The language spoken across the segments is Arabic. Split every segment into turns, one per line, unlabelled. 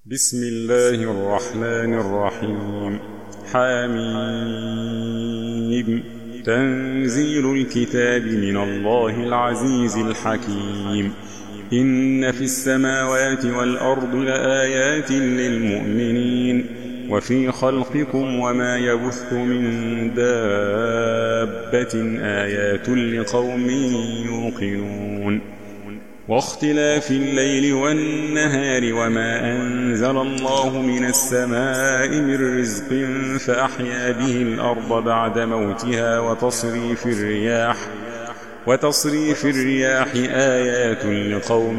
بسم الله الرحمن الرحيم. حميم. تنزيل الكتاب من الله العزيز الحكيم. إن في السماوات والأرض لآيات للمؤمنين وفي خلقكم وما يبث من دابة آيات لقوم يوقنون. واختلاف الليل والنهار وما أنزل الله من السماء من رزق فأحيا به الأرض بعد موتها وتصريف الرياح آيات لقوم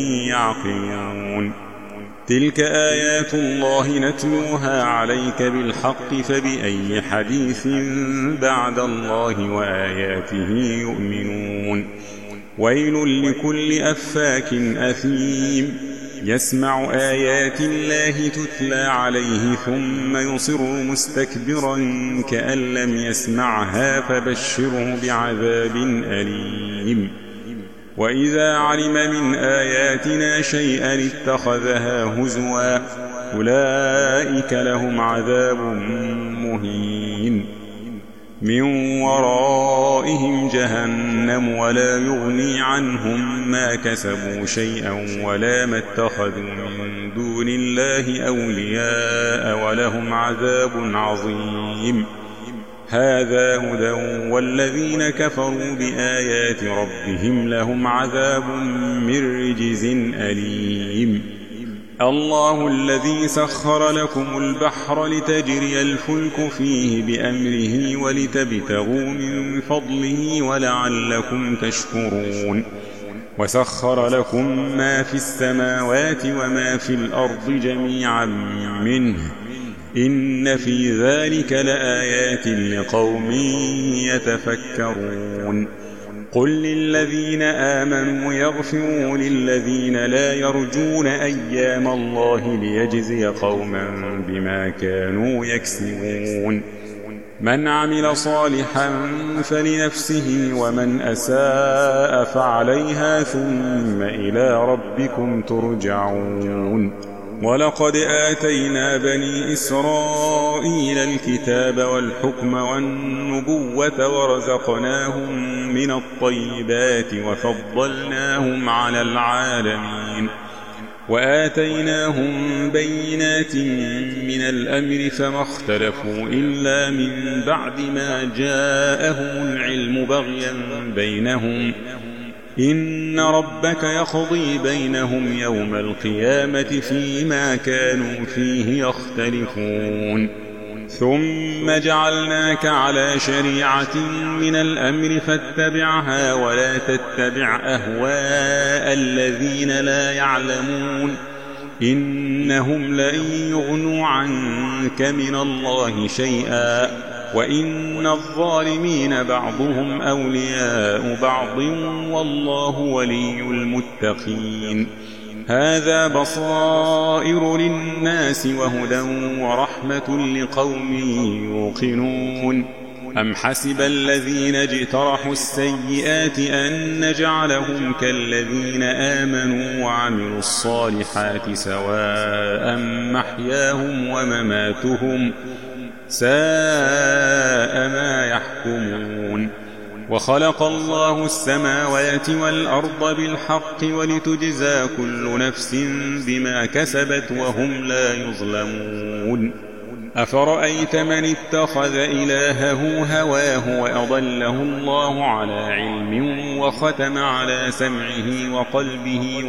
يعقلون. تلك آيات الله نتلوها عليك بالحق فبأي حديث بعد الله وآياته يؤمنون. ويل لكل أفاك أثيم يسمع آيات الله تتلى عليه ثم يصر مستكبرا كأن لم يسمعها فبشره بعذاب أليم. وإذا علم من آياتنا شيئا اتخذها هزوا أولئك لهم عذاب مهين. من ورائهم جهنم ولا يغني عنهم ما كسبوا شيئا ولا ما اتخذوا من دون الله أولياء ولهم عذاب عظيم. هذا هدى والذين كفروا بآيات ربهم لهم عذاب من رجز أليم. الله الذي سخر لكم البحر لتجري الفلك فيه بأمره ولتبتغوا من فضله ولعلكم تشكرون. وسخر لكم ما في السماوات وما في الأرض جميعا منه إن في ذلك لآيات لقوم يتفكرون. قل للذين آمنوا يغفروا للذين لا يرجون أيام الله ليجزي قوما بما كانوا يكسبون. من عمل صالحا فلنفسه ومن أساء فعليها ثم إلى ربكم ترجعون. ولقد آتينا بني إسرائيل الكتاب والحكم والنبوة ورزقناهم من الطيبات وفضلناهم على العالمين. وآتيناهم بينات من الأمر فما اختلفوا إلا من بعد ما جاءهم العلم بغيا بينهم. إن ربك يقضي بينهم يوم القيامة فيما كانوا فيه يختلفون. ثم جعلناك على شريعة من الأمر فاتبعها ولا تتبع أهواء الذين لا يعلمون إنهم لن يغنوا عنك من الله شيئا وإن الظالمين بعضهم أولياء بعض والله ولي المتقين. هذا بصائر للناس وهدى ورحمة لقوم يوقنون. أم حسب الذين اجترحوا السيئات أن نجعلهم كالذين آمنوا وعملوا الصالحات سواء محياهم ومماتهم ساء ما يحكمون. وخلق الله السماوات والأرض بالحق ولتجزى كل نفس بما كسبت وهم لا يظلمون. أفرأيت من اتخذ إلهه هواه وأضله الله على علم وختم على سمعه وقلبه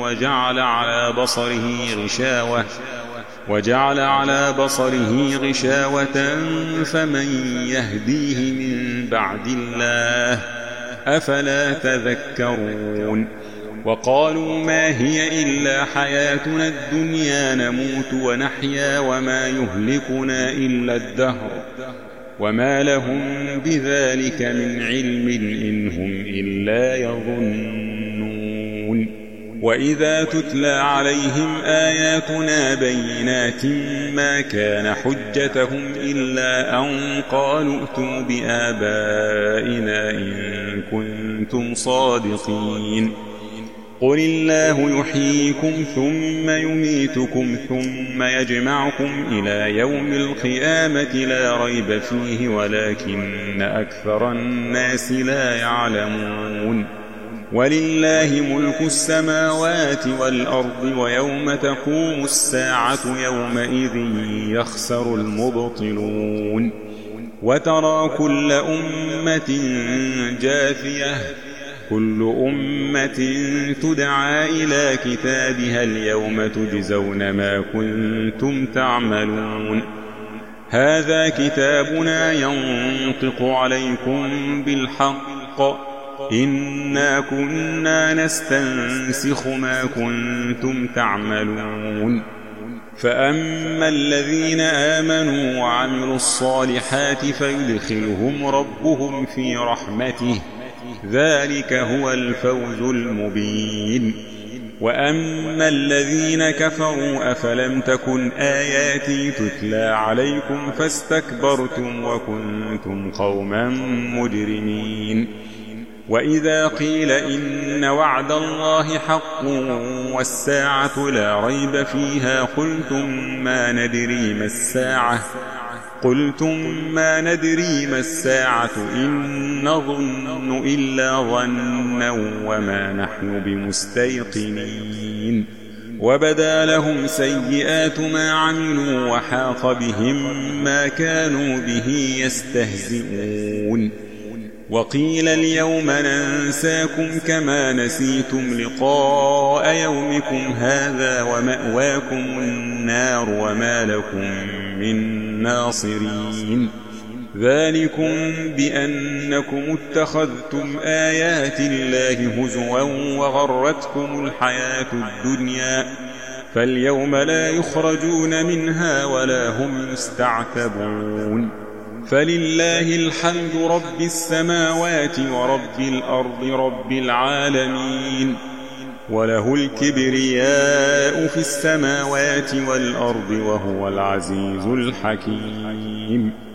وجعل على بصره غشاوة فمن يهديه من بعد الله أفلا تذكرون. وقالوا ما هي إلا حياتنا الدنيا نموت ونحيا وما يهلكنا إلا الدهر وما لهم بذلك من علم إن هم إلا يظنون. وإذا تتلى عليهم آياتنا بينات ما كان حجتهم إلا أن قالوا ائتوا بآبائنا إن كنتم صادقين. قل الله يحييكم ثم يميتكم ثم يجمعكم إلى يوم القيامة لا ريب فيه ولكن أكثر الناس لا يعلمون ولله ملك السماوات والأرض ويوم تقوم الساعة يومئذ يخسر المبطلون وترى كل أمة جاثية كل أمة تدعى إلى كتابها اليوم تجزون ما كنتم تعملون هذا كتابنا ينطق عليكم بالحق إنا كنا نستنسخ ما كنتم تعملون فأما الذين آمنوا وعملوا الصالحات فيدخلهم ربهم في رحمته ذلك هو الفوز المبين وأما الذين كفروا أفلم تكن آياتي تتلى عليكم فاستكبرتم وكنتم قوما مجرمين وإذا قيل إن وعد الله حق والساعة لا ريب فيها قلتم ما ندري ما الساعة إن نظن إلا ظنا وما نحن بمستيقنين وبدا لهم سيئات ما عملوا وحاق بهم ما كانوا به يستهزئون وقيل اليوم ننساكم كما نسيتم لقاء يومكم هذا ومأواكم النار وما لكم من ناصرين ذلكم بأنكم اتخذتم آيات الله هزوا وغرتكم الحياة الدنيا فاليوم لا يخرجون منها ولا هم يستعتبون فلله الحمد رب السماوات ورب الأرض رب العالمين وله الكبرياء في السماوات والأرض وهو العزيز الحكيم